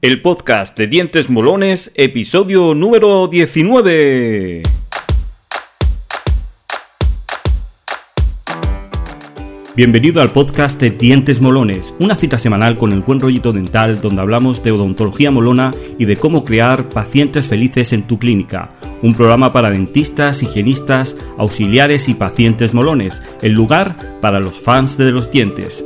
El podcast de Dientes Molones, episodio número 19. Bienvenido al podcast de Dientes Molones, una cita semanal con el buen rollito dental donde hablamos de odontología molona y de cómo crear pacientes felices en tu clínica. Un programa para dentistas, higienistas, auxiliares y pacientes molones, el lugar para los fans de los dientes.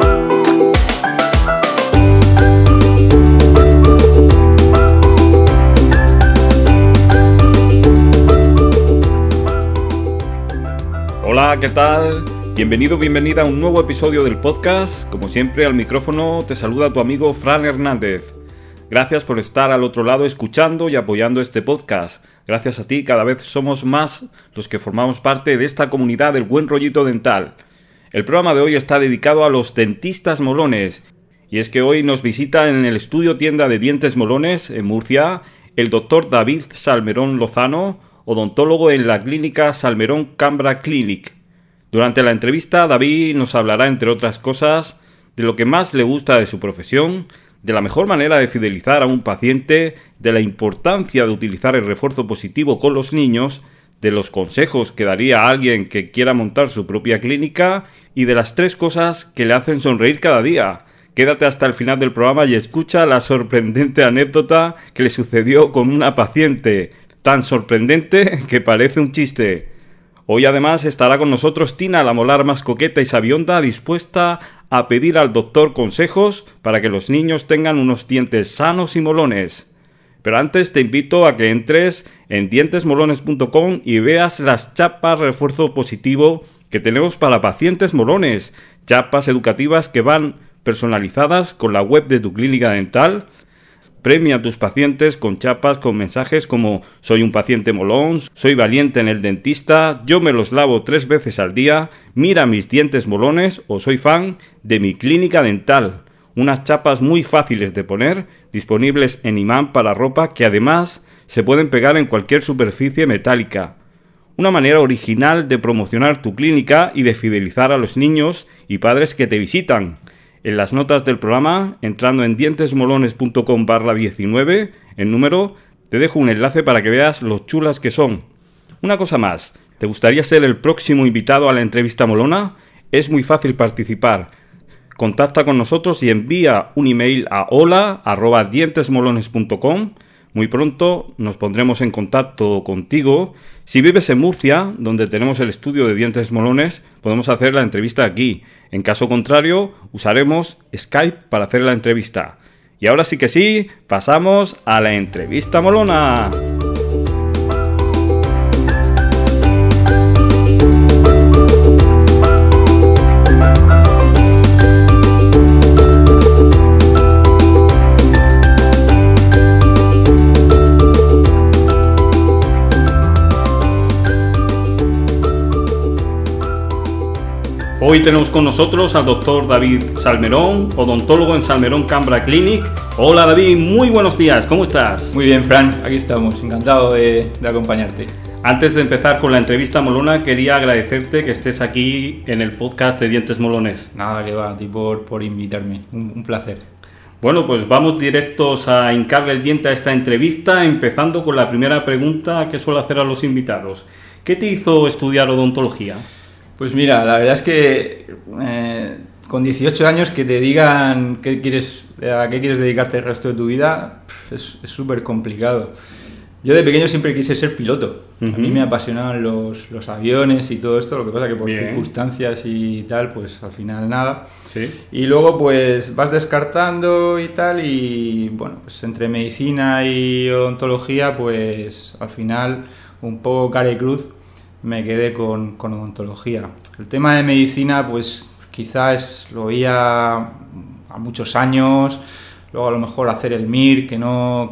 Hola, ¿qué tal? Bienvenido, bienvenida a un nuevo episodio del podcast. Como siempre, al micrófono te saluda tu amigo Fran Hernández. Gracias por estar al otro lado escuchando y apoyando este podcast. Gracias a ti, cada vez somos más los que formamos parte de esta comunidad del buen rollito dental. El programa de hoy está dedicado a los dentistas molones. Y es que hoy nos visita en el estudio tienda de Dientes Molones, en Murcia, el doctor David Salmerón Lozano, odontólogo en la clínica Salmerón Cambra Clinic. Durante la entrevista, David nos hablará, entre otras cosas, de lo que más le gusta de su profesión, de la mejor manera de fidelizar a un paciente, de la importancia de utilizar el refuerzo positivo con los niños, de los consejos que daría a alguien que quiera montar su propia clínica y de las 3 cosas que le hacen sonreír cada día. Quédate hasta el final del programa y escucha la sorprendente anécdota que le sucedió con una paciente, tan sorprendente que parece un chiste. Hoy además estará con nosotros Tina, la molar más coqueta y sabionda, dispuesta a pedir al doctor consejos para que los niños tengan unos dientes sanos y molones. Pero antes te invito a que entres en dientesmolones.com y veas las chapas refuerzo positivo que tenemos para pacientes molones. Chapas educativas que van personalizadas con la web de tu clínica dental. Premia a tus pacientes con chapas con mensajes como soy un paciente molón, soy valiente en el dentista, yo me los lavo 3 veces al día, mira mis dientes molones o soy fan de mi clínica dental. Unas chapas muy fáciles de poner, disponibles en imán para ropa que además se pueden pegar en cualquier superficie metálica. Una manera original de promocionar tu clínica y de fidelizar a los niños y padres que te visitan. En las notas del programa, entrando en dientesmolones.com/19, en número, te dejo un enlace para que veas lo chulas que son. Una cosa más, ¿te gustaría ser el próximo invitado a la entrevista molona? Es muy fácil participar. Contacta con nosotros y envía un email a hola@dientesmolones.com. Muy pronto nos pondremos en contacto contigo. Si vives en Murcia, donde tenemos el estudio de Dientes Molones, podemos hacer la entrevista aquí. En caso contrario, usaremos Skype para hacer la entrevista. Y ahora sí que sí, pasamos a la entrevista molona. Hoy tenemos con nosotros al doctor David Salmerón, odontólogo en Salmerón Cambra Clinic. Hola David, muy buenos días, ¿cómo estás? Muy bien, Fran, aquí estamos, encantado de acompañarte. Antes de empezar con la entrevista molona, quería agradecerte que estés aquí en el podcast de Dientes Molones. Nada, que va, a ti por invitarme, un placer. Bueno, pues vamos directos a hincarle el diente a esta entrevista, empezando con la primera pregunta que suelo hacer a los invitados. ¿Qué te hizo estudiar odontología? Pues mira, la verdad es que con 18 años que te digan a qué quieres dedicarte el resto de tu vida, es súper complicado. Yo de pequeño siempre quise ser piloto. Uh-huh. A mí me apasionaban los aviones y todo esto, lo que pasa que por circunstancias y tal, pues al final nada. ¿Sí? Y luego pues vas descartando y tal, y bueno, pues entre medicina y odontología, pues al final un poco cara y cruz me quedé con odontología. El tema de medicina, pues quizás lo veía a muchos años, luego a lo mejor hacer el MIR, que no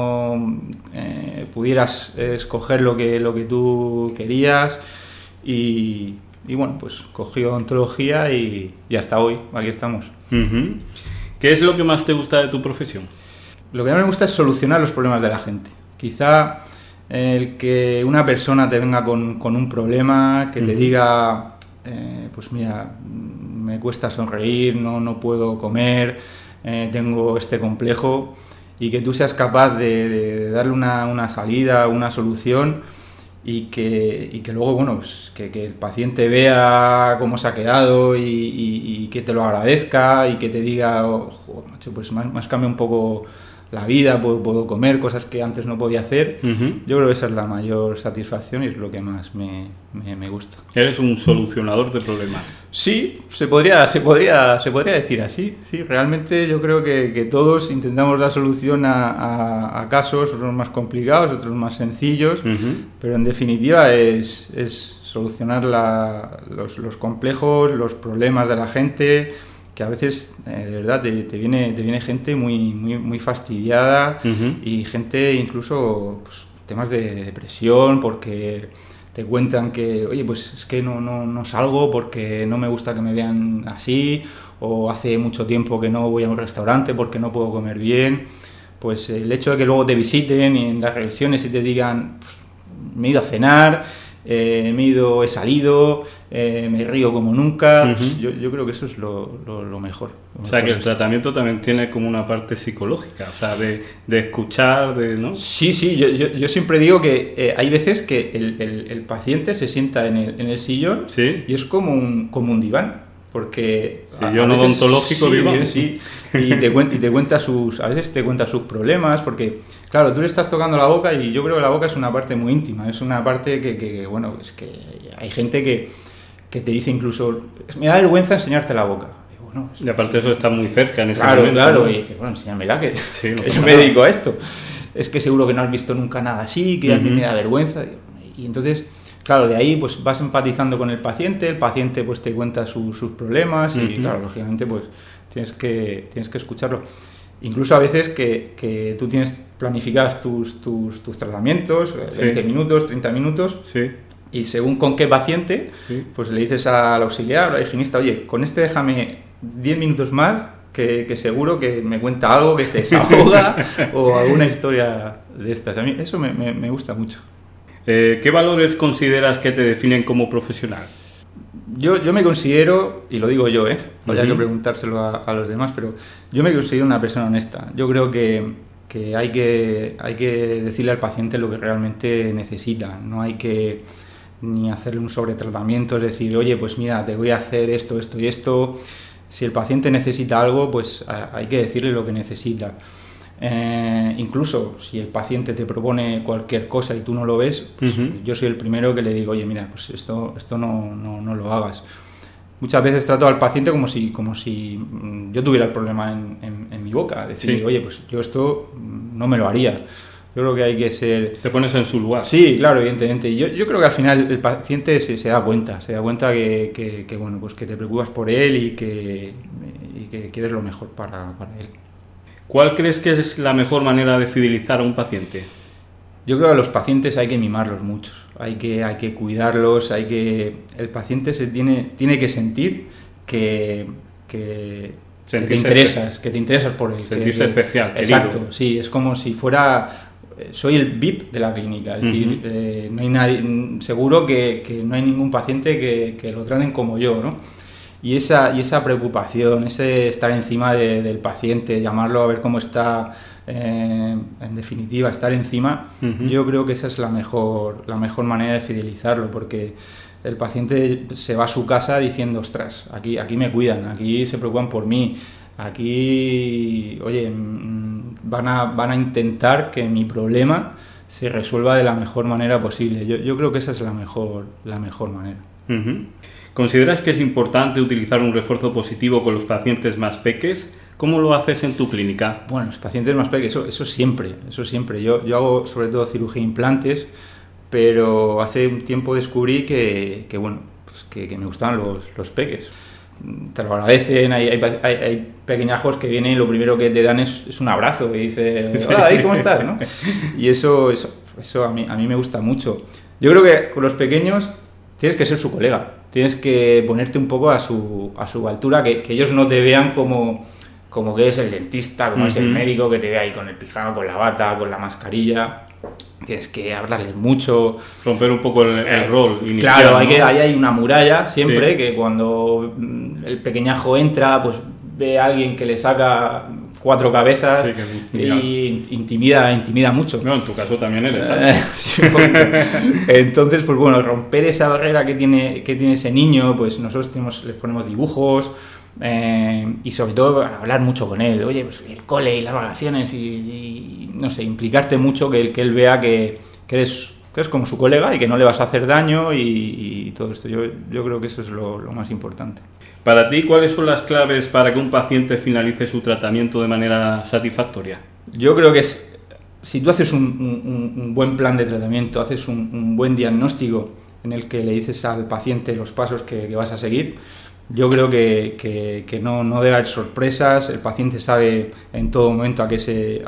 pudieras escoger lo que tú querías, y bueno, pues cogí odontología y hasta hoy, aquí estamos. Uh-huh. ¿Qué es lo que más te gusta de tu profesión? Lo que más me gusta es solucionar los problemas de la gente. Quizá el que una persona te venga con un problema, que te diga, pues mira, me cuesta sonreír, no puedo comer, tengo este complejo, y que tú seas capaz de darle una salida, una solución y que luego, bueno, pues que el paciente vea cómo se ha quedado y que te lo agradezca y que te diga, oh, joder, macho, pues me has cambiado un poco la vida, puedo comer cosas que antes no podía hacer. Yo creo que esa es la mayor satisfacción y es lo que más me gusta. Eres un solucionador de problemas. Sí, se podría decir así. Sí, realmente yo creo que todos intentamos dar solución a casos, unos más complicados, otros más sencillos, pero en definitiva es solucionar los complejos, los problemas de la gente, que a veces de verdad te viene gente muy fastidiada y gente incluso pues, temas de depresión porque te cuentan que oye pues es que no salgo porque no me gusta que me vean así, o hace mucho tiempo que no voy a un restaurante porque no puedo comer bien. Pues el hecho de que luego te visiten y en las revisiones y te digan me he ido a cenar, he salido, me río como nunca, pues yo creo que eso es lo mejor. O sea, que el tratamiento también tiene como una parte psicológica, o sea, de escuchar, ¿no? Sí, yo siempre digo que hay veces que el paciente se sienta en el sillón, ¿sí? Y es como un diván, porque sillón odontológico, diván. Sí, y te cuenta a veces te cuenta sus problemas, porque claro, tú le estás tocando la boca y yo creo que la boca es una parte muy íntima, es una parte que bueno, es que hay gente que te dice incluso, me da vergüenza enseñarte la boca. Y, bueno, y aparte de eso está muy cerca en ese momento. Claro, ¿no? y dices, bueno, enséñamela, que sí, yo me dedico a esto. Es que seguro que no has visto nunca nada así, que a mí me da vergüenza. Y entonces, claro, de ahí pues vas empatizando con el paciente pues te cuenta sus problemas y claro, lógicamente pues tienes que escucharlo. Incluso a veces que tú tienes planificadas tus tratamientos, 20 minutos, 30 minutos, sí. Y según con qué paciente, pues le dices al auxiliar, al higienista, oye, con este déjame 10 minutos más, que seguro que me cuenta algo, que se desahoga o alguna historia de estas. A mí eso me gusta mucho. ¿Qué valores consideras que te definen como profesional? Yo me considero, y lo digo yo, habría que preguntárselo a los demás, pero yo me considero una persona honesta. Yo creo que hay que decirle al paciente lo que realmente necesita. No hay que ni hacerle un sobretratamiento, es decir, oye, pues mira, te voy a hacer esto y esto. Si el paciente necesita algo, pues hay que decirle lo que necesita. Incluso si el paciente te propone cualquier cosa y tú no lo ves, pues yo soy el primero que le digo, oye, mira, pues esto no lo hagas. Muchas veces trato al paciente como si yo tuviera el problema en mi boca, decir, oye, pues yo esto no me lo haría. Yo creo que hay que ser... Te pones en su lugar. Sí, claro, evidentemente. Yo creo que al final el paciente se da cuenta que bueno, pues que te preocupas por él y que quieres lo mejor para él. ¿Cuál crees que es la mejor manera de fidelizar a un paciente? Yo creo que a los pacientes hay que mimarlos mucho, hay que cuidarlos, el paciente tiene que sentir que te interesas por él. Sentirse especial, querido. Exacto, sí, es como si fuera... Soy el VIP de la clínica, es decir, no hay nadie, seguro que no hay ningún paciente que lo traten como yo, ¿no? Y esa preocupación, ese estar encima del paciente, llamarlo a ver cómo está, en definitiva, estar encima, yo creo que esa es la mejor manera de fidelizarlo, porque el paciente se va a su casa diciendo, ostras, aquí me cuidan, aquí se preocupan por mí, aquí, oye, van a intentar que mi problema se resuelva de la mejor manera posible. Yo creo que esa es la mejor manera. ¿Consideras que es importante utilizar un refuerzo positivo con los pacientes más peques? ¿Cómo lo haces en tu clínica? Bueno, los pacientes más peques, eso siempre. Yo hago sobre todo cirugía de implantes, pero hace un tiempo descubrí que bueno, pues que me gustaban los peques. Te lo agradecen, hay pequeñajos que vienen y lo primero que te dan es un abrazo y dices, hola David, ¿cómo estás? ¿No? Y eso a mí me gusta mucho. Yo creo que con los pequeños tienes que ser su colega, tienes que ponerte un poco a su altura, que ellos no te vean como que eres el dentista, como es el médico, que te ve ahí con el pijama, con la bata, con la mascarilla. Tienes que hablarles mucho, romper un poco el rol inicial. Claro, ¿no? ahí hay una muralla siempre, que cuando el pequeñajo entra, pues ve a alguien que le saca 4 cabezas, sí, y intimida mucho. No, en tu caso también eres alto. Sí, un poquito. Entonces, pues bueno, romper esa barrera que tiene ese niño, pues nosotros les ponemos dibujos, y sobre todo hablar mucho con él. Oye, pues el cole y las vacaciones y no sé, implicarte mucho, que él vea que eres como su colega y que no le vas a hacer daño y todo esto. Yo creo que eso es lo más importante. Para ti, ¿cuáles son las claves para que un paciente finalice su tratamiento de manera satisfactoria? Yo creo que si tú haces un buen plan de tratamiento, haces un buen diagnóstico en el que le dices al paciente los pasos que vas a seguir, yo creo que no debe haber sorpresas. El paciente sabe en todo momento a qué se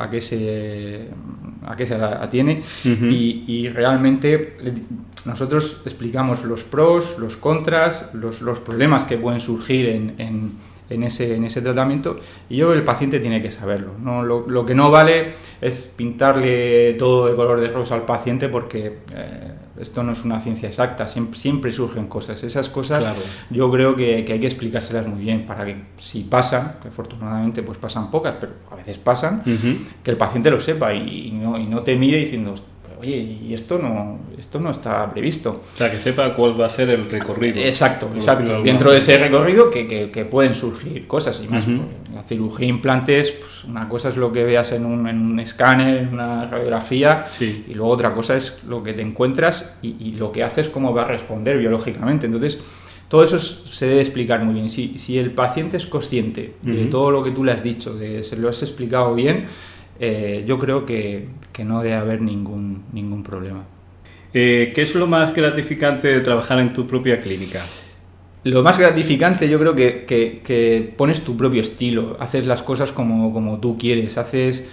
atiene. Uh-huh. Y realmente nosotros explicamos los pros, los contras, los problemas que pueden surgir en ese tratamiento, y yo creo que el paciente tiene que saberlo, ¿no? Lo que no vale es pintarle todo de color de rosa al paciente, porque esto no es una ciencia exacta, siempre surgen cosas. Esas cosas, claro, yo creo que hay que explicárselas muy bien, para que si pasan, que afortunadamente pues pasan pocas, pero a veces pasan, uh-huh, que el paciente lo sepa y no te mire diciendo: oye, y esto no está previsto. O sea, que sepa cuál va a ser el recorrido. Exacto. Dentro de ese recorrido que pueden surgir cosas, y más. Uh-huh. Pues, la cirugía de implantes, pues una cosa es lo que veas en un escáner, en una radiografía, sí, y luego otra cosa es lo que te encuentras y lo que haces, cómo va a responder biológicamente. Entonces, todo eso se debe explicar muy bien. Si el paciente es consciente, uh-huh, de todo lo que tú le has dicho, se lo has explicado bien, yo creo que no debe haber ningún problema. ¿Qué es lo más gratificante de trabajar en tu propia clínica? Lo más gratificante, yo creo que pones tu propio estilo, haces las cosas como tú quieres, haces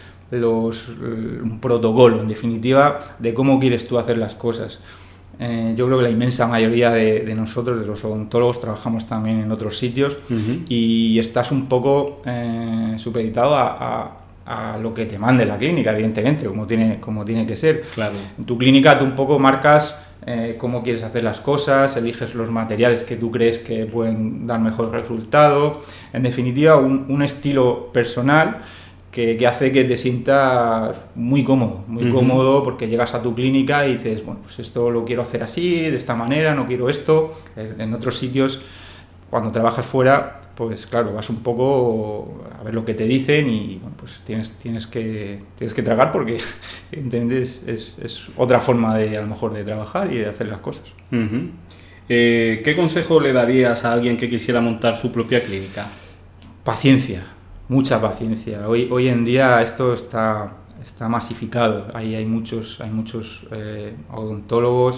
un protocolo, en definitiva, de cómo quieres tú hacer las cosas. Yo creo que la inmensa mayoría de nosotros, de los odontólogos, trabajamos también en otros sitios, uh-huh, y estás un poco supeditado a lo que te mande la clínica, evidentemente, como tiene que ser. Claro. En tu clínica tú un poco marcas cómo quieres hacer las cosas, eliges los materiales que tú crees que pueden dar mejor resultado. En definitiva, un estilo personal que hace que te sientas muy cómodo, uh-huh, cómodo, porque llegas a tu clínica y dices: bueno, pues esto lo quiero hacer así, de esta manera, no quiero esto. En otros sitios, cuando trabajas fuera, pues claro, vas un poco a ver lo que te dicen y bueno, pues tienes que tragar, porque ¿entiendes? Es otra forma a lo mejor de trabajar y de hacer las cosas. Uh-huh. ¿Qué consejo le darías a alguien que quisiera montar su propia clínica? Paciencia, mucha paciencia. Hoy en día esto está masificado. Hay muchos odontólogos,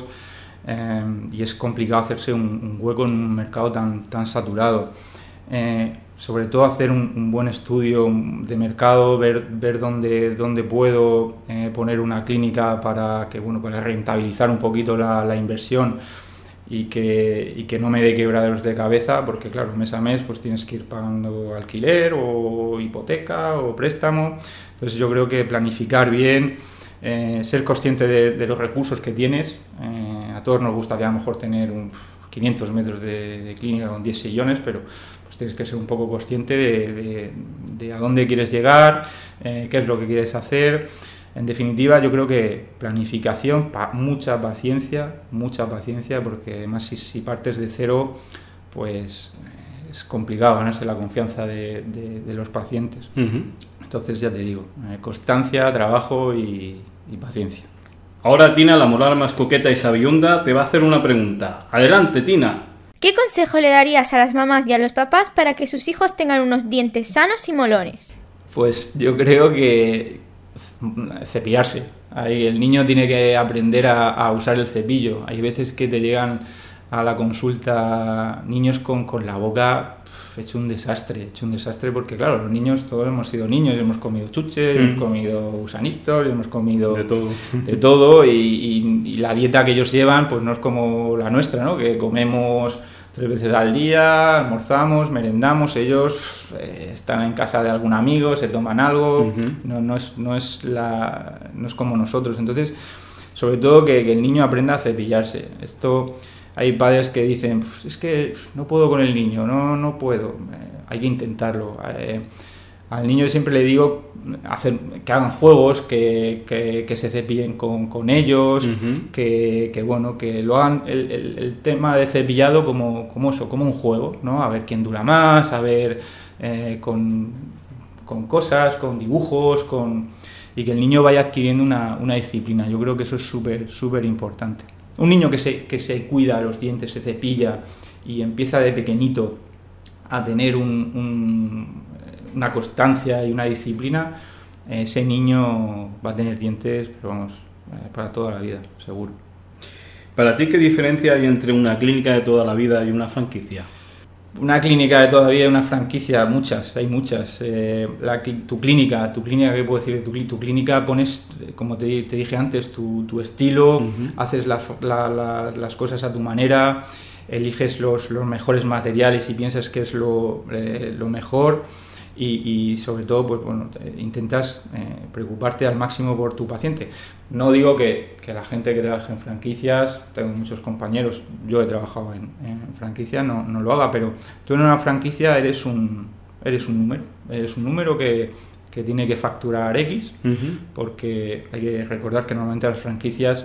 y es complicado hacerse un hueco en un mercado tan saturado. Sobre todo hacer un buen estudio de mercado, ver dónde puedo poner una clínica para rentabilizar un poquito la inversión y que no me dé quebraderos de cabeza, porque claro, mes a mes pues tienes que ir pagando alquiler o hipoteca o préstamo. Entonces yo creo que planificar bien, ser consciente de los recursos que tienes. A todos nos gustaría a lo mejor tener 500 metros de clínica con 10 sillones, pero pues tienes que ser un poco consciente de a dónde quieres llegar, qué es lo que quieres hacer. En definitiva, yo creo que planificación, mucha paciencia, porque además si partes de cero, pues es complicado ganarse la confianza de los pacientes. Uh-huh. Entonces, ya te digo, constancia, trabajo y paciencia. Ahora Tina, la moral más coqueta y sabionda, te va a hacer una pregunta. Adelante, Tina. ¿Qué consejo le darías a las mamás y a los papás para que sus hijos tengan unos dientes sanos y molones? Pues yo creo que cepillarse. Ahí el niño tiene que aprender a usar el cepillo. Hay veces que te llegan a la consulta niños con la boca hecho un desastre, porque claro, los niños, todos hemos sido niños, hemos comido chuches, hemos comido gusanitos, hemos comido de todo y la dieta que ellos llevan pues no es como la nuestra, ¿no? Que comemos 3 veces al día, almorzamos, merendamos. Ellos están en casa de algún amigo, se toman algo, uh-huh, no es como nosotros. Entonces, sobre todo que el niño aprenda a cepillarse. Esto, hay padres que dicen: es que no puedo con el niño, no puedo. Hay que intentarlo. Al niño siempre le digo que hagan juegos, que se cepillen con ellos, Uh-huh. que lo hagan el tema de cepillado como un juego, ¿no? A ver quién dura más, a ver con cosas, con dibujos, y que el niño vaya adquiriendo una disciplina. Yo creo que eso es súper importante. Un niño que se cuida los dientes, se cepilla y empieza de pequeñito a tener una constancia y una disciplina, ese niño va a tener dientes, pero vamos, para toda la vida, seguro. ¿Para ti qué diferencia hay entre una clínica de toda la vida y una franquicia? Una clínica de toda la vida y una franquicia, hay muchas. Tu clínica, ¿qué puedo decir? Tu clínica pones, como te dije antes, tu estilo, uh-huh. Haces las cosas a tu manera, eliges los mejores materiales y piensas que es lo mejor. Y sobre todo, pues bueno, intentas preocuparte al máximo por tu paciente. No digo que la gente que trabaja en franquicias, tengo muchos compañeros, yo he trabajado en franquicia, no lo haga, pero tú en una franquicia eres un número que tiene que facturar X, uh-huh. Porque hay que recordar que normalmente las franquicias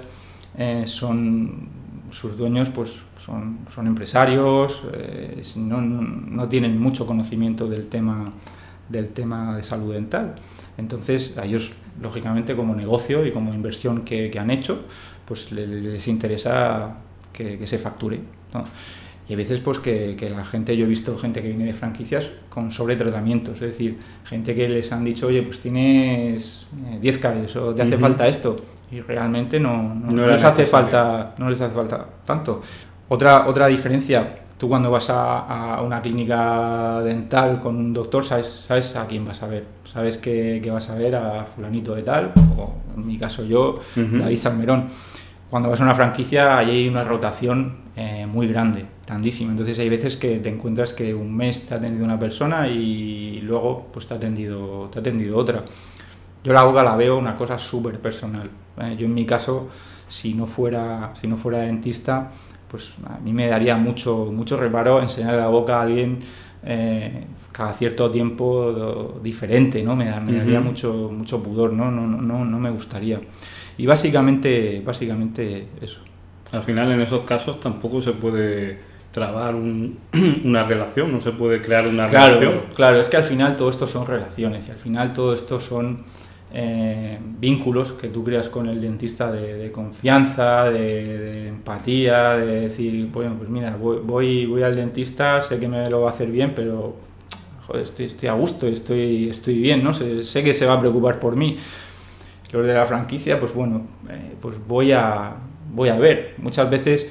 sus dueños pues son empresarios, no tienen mucho conocimiento del tema de salud dental. Entonces a ellos, lógicamente, como negocio y como inversión que han hecho, pues les interesa que se facture, ¿no? Y hay veces pues que la gente, yo he visto gente que viene de franquicias con sobretratamientos, es decir, gente que les han dicho, oye, pues tienes 10 caries o te hace uh-huh. falta esto, y realmente no les hace falta tanto. Otra diferencia, tú cuando vas a una clínica dental con un doctor, sabes a quién vas a ver. Sabes que vas a ver a fulanito de tal, o en mi caso yo, uh-huh. David Salmerón. Cuando vas a una franquicia, ahí hay una rotación muy grandísima. Entonces hay veces que te encuentras que un mes te ha atendido una persona y luego pues te ha atendido otra. Yo la boca la veo una cosa súper personal. Yo en mi caso, si no fuera dentista, pues a mí me daría mucho reparo enseñarle la boca a alguien cada cierto tiempo diferente, ¿no? Me daría uh-huh. mucho pudor, ¿no? No me gustaría. Y básicamente eso. Al final, en esos casos tampoco se puede trabar una relación, no se puede crear una relación. Claro, es que al final todo esto son relaciones, y al final todo esto son vínculos que tú creas con el dentista de confianza, de empatía, de decir, bueno, pues mira, voy al dentista, sé que me lo va a hacer bien, pero joder, estoy a gusto, estoy bien, ¿no? Sé que se va a preocupar por mí. Los de la franquicia, pues bueno, pues voy a ver. Muchas veces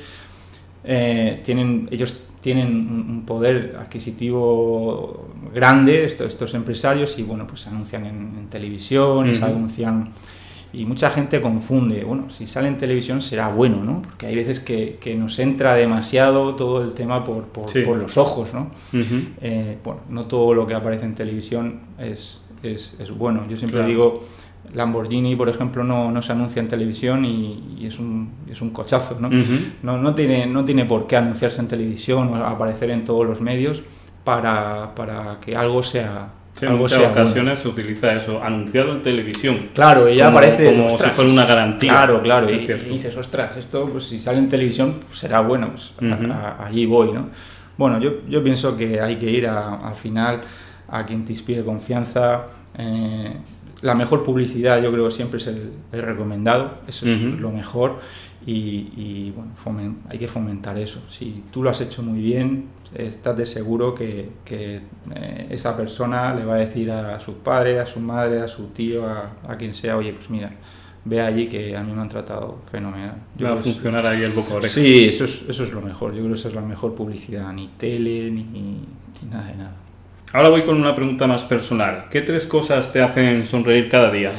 ellos tienen un poder adquisitivo grande, estos empresarios, y bueno, pues se anuncian en televisión, uh-huh. Se anuncian, y mucha gente confunde, bueno, si sale en televisión será bueno, ¿no? Porque hay veces que nos entra demasiado todo el tema por los ojos, ¿no? Uh-huh. Bueno, no todo lo que aparece en televisión es bueno. Yo siempre digo, Lamborghini, por ejemplo, no se anuncia en televisión y es un cochazo, ¿no? Uh-huh. No tiene por qué anunciarse en televisión o aparecer en todos los medios para que algo sea. Sí, en muchas ocasiones se utiliza eso, anunciado en televisión. Claro, y ya aparece como ostras, si fuera una garantía. Claro, y dices, ostras, esto pues si sale en televisión pues será bueno, pues uh-huh. Allí voy, ¿no? Bueno, yo pienso que hay que ir al final a quien te inspire confianza. La mejor publicidad, yo creo, siempre es el recomendado, eso es uh-huh. lo mejor, y bueno, hay que fomentar eso. Si tú lo has hecho muy bien, estate seguro que esa persona le va a decir a su padre, a su madre, a su tío, a quien sea, oye, pues mira, ve allí que a mí me han tratado fenomenal. Va a funcionar ahí el boca oreja. Sí, eso es lo mejor, yo creo que esa es la mejor publicidad, ni tele, ni nada de nada. Ahora voy con una pregunta más personal. ¿Qué 3 cosas te hacen sonreír cada día?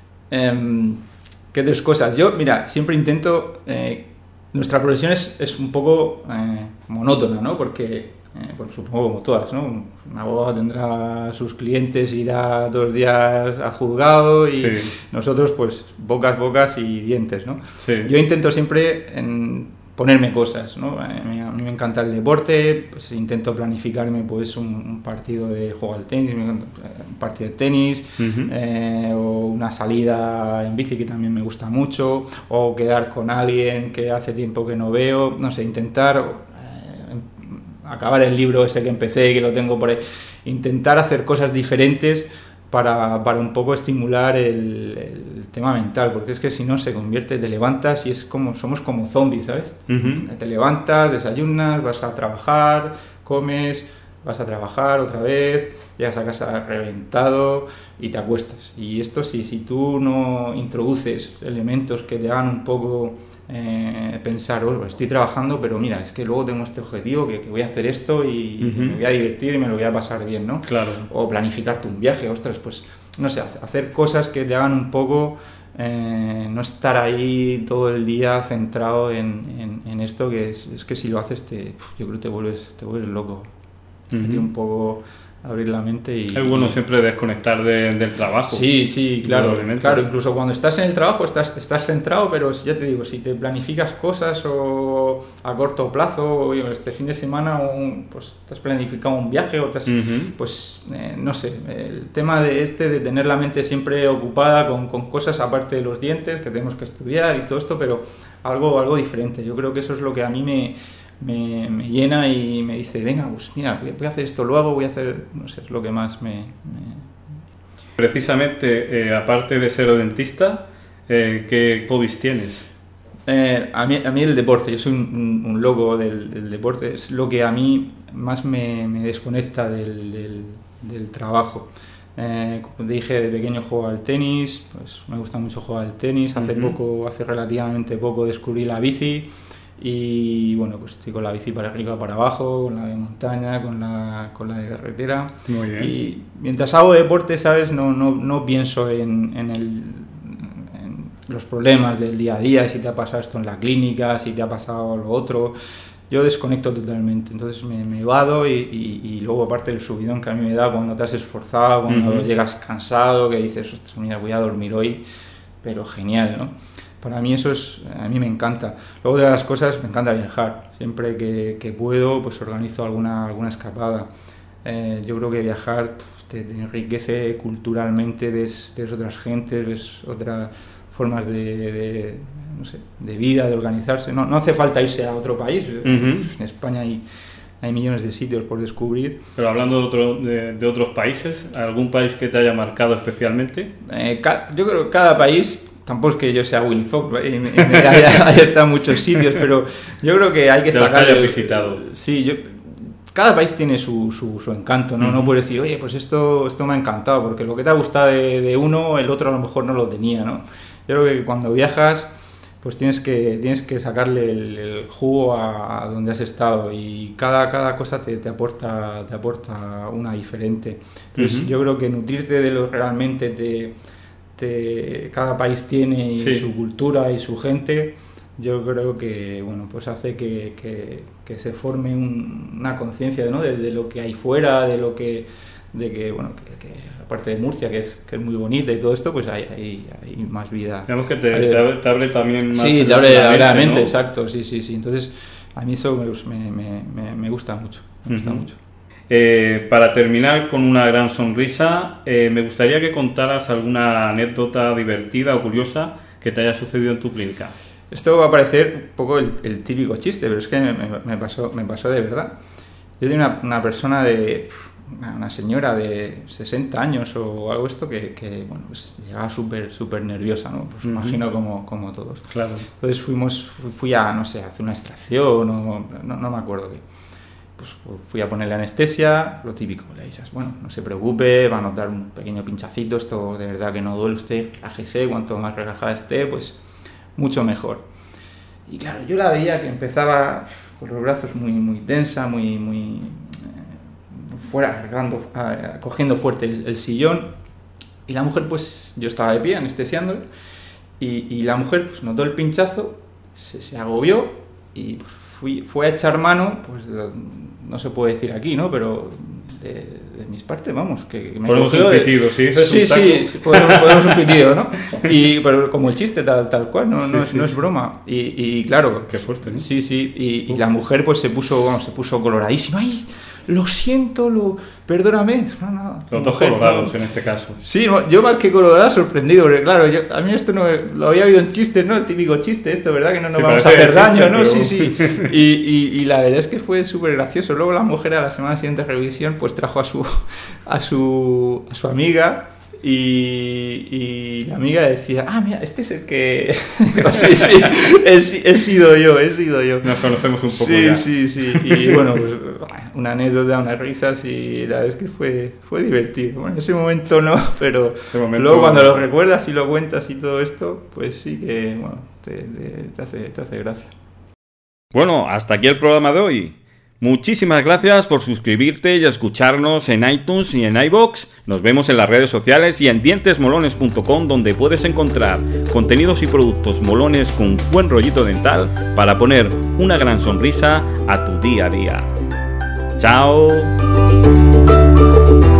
¿Qué 3 cosas? Yo, mira, siempre intento... nuestra profesión es un poco monótona, ¿no? Porque, pues supongo como todas, ¿no? Un abogado tendrá sus clientes, irá 2 días al juzgado y sí. Nosotros, pues, bocas y dientes, ¿no? Sí. Yo intento siempre ponerme cosas, ¿no? A mí me encanta el deporte, pues intento planificarme pues un partido de juego al tenis, un partido de tenis, o una salida en bici que también me gusta mucho, o quedar con alguien que hace tiempo que no veo, no sé, intentar acabar el libro ese que empecé, que lo tengo por ahí, intentar hacer cosas diferentes para un poco estimular el tema mental, porque es que si no se convierte, te levantas y somos como zombies, ¿sabes? Te levantas, desayunas, vas a trabajar, comes, vas a trabajar otra vez, llegas a casa reventado y te acuestas. Y esto si tú no introduces elementos que te hagan un poco pensar, estoy trabajando, pero mira, es que luego tengo este objetivo, que voy a hacer esto y me voy a divertir y me lo voy a pasar bien, ¿no? Claro. O planificarte un viaje, ostras, pues no sé, hacer cosas que te hagan un poco no estar ahí todo el día centrado en esto, que es que si lo haces yo creo que te vuelves loco. Hay que un poco abrir la mente y... Es bueno siempre desconectar del trabajo. Sí, claro, incluso cuando estás en el trabajo estás centrado, pero ya te digo, si te planificas cosas o a corto plazo, este fin de semana pues te has planificado un viaje o pues no sé, el tema de tener la mente siempre ocupada con cosas aparte de los dientes, que tenemos que estudiar y todo esto, pero algo diferente. Yo creo que eso es lo que a mí me llena y me dice, venga, pues mira, voy a hacer esto luego, voy a hacer, no sé, es lo que más me... Precisamente, aparte de ser dentista, ¿qué hobbies tienes? A mí el deporte, yo soy un loco del deporte, es lo que a mí más me desconecta del trabajo. Como te dije, de pequeño juego al tenis, pues me gusta mucho jugar al tenis, hace relativamente poco descubrí la bici. Y bueno, pues estoy con la bici para arriba, para abajo, con la de montaña, con la de carretera. Muy bien. Y mientras hago deporte, ¿sabes? No pienso en los problemas del día a día, si te ha pasado esto en la clínica, si te ha pasado lo otro. Yo desconecto totalmente, entonces me evado y luego aparte del subidón que a mí me da cuando te has esforzado, cuando llegas cansado, que dices, ostras, mira, voy a dormir hoy, pero genial, ¿no? Para mí a mí me encanta. Luego de las cosas, me encanta viajar. Siempre que puedo, pues organizo alguna escapada. Yo creo que viajar te enriquece culturalmente, ves otras gentes, ves otras formas de vida, de organizarse. No hace falta irse a otro país. En España hay millones de sitios por descubrir. Pero hablando de otros países, ¿algún país que te haya marcado especialmente? Yo creo que cada país... Tampoco es que yo sea Willy Fogg, ¿vale? haya estado en muchos sitios, pero yo creo que hay que sacar... que haya visitado. Sí, cada país tiene su encanto, ¿no? No puedes decir, oye, pues esto me ha encantado, porque lo que te ha gustado de uno, el otro a lo mejor no lo tenía, ¿no? Yo creo que cuando viajas, pues tienes que sacarle el jugo a donde has estado y cada cosa te aporta una diferente. Entonces yo creo que nutrirte de lo que realmente cada país tiene y su cultura y su gente, yo creo que bueno, pues hace que se forme una conciencia, ¿no? de lo que hay fuera, que aparte de Murcia, que es muy bonita y todo esto, pues hay más vida. Digamos que te abre también más. Sí, te abre la mente, ¿no? Exacto, sí. Entonces, a mí eso me gusta mucho, me gusta mucho. Para terminar con una gran sonrisa, me gustaría que contaras alguna anécdota divertida o curiosa que te haya sucedido en tu clínica. Esto va a parecer un poco el típico chiste, pero es que me pasó de verdad. Yo tenía una persona una señora de 60 años o algo esto que bueno, pues llegaba súper nerviosa, ¿no? Pues imagino como todos. Claro. Entonces fui a, no sé, a hacer una extracción o no me acuerdo qué. Pues fui a ponerle anestesia, lo típico, le dices, bueno, no se preocupe, va a notar un pequeño pinchacito, esto de verdad que no duele, usted relájese, cuanto más relajada esté, pues mucho mejor. Y claro, yo la veía que empezaba con los brazos muy tensa, muy fuera, cogiendo fuerte el sillón, y la mujer, pues yo estaba de pie anestesiándole, y la mujer pues notó el pinchazo, se agobió y pues, fue a echar mano, pues no se puede decir aquí, ¿no? Pero de mis partes, vamos, que me ponemos un pitido, ¿sí? Sí, podemos un pitido, ¿no? Pero como el chiste, tal cual, no es broma. Y claro... Qué fuerte, ¿no? Sí, y la mujer pues se puso coloradísima. ¡Ay, lo siento, perdóname! No, nada. Los dos colorados, en este caso. Sí, yo más que colorado sorprendido, porque claro, a mí esto no lo había oído en chistes, ¿no? El típico chiste, esto, ¿verdad? Que no nos vamos a hacer daño, ¿no? Pero... Sí. Y la verdad es que fue súper gracioso. Luego la mujer a la semana siguiente de revisión pues trajo a su amiga y la amiga decía, mira, este es el que... sí, he sido yo. Nos conocemos un poco ya. Sí. Y bueno, pues una anécdota, unas risas y la verdad es que fue divertido. Bueno, en ese momento no, pero luego cuando lo recuerdas y lo cuentas y todo esto, pues sí que, bueno, te hace gracia. Bueno, hasta aquí el programa de hoy. Muchísimas gracias por suscribirte y escucharnos en iTunes y en iVoox. Nos vemos en las redes sociales y en dientesmolones.com, donde puedes encontrar contenidos y productos molones con buen rollito dental para poner una gran sonrisa a tu día a día. ¡Chao!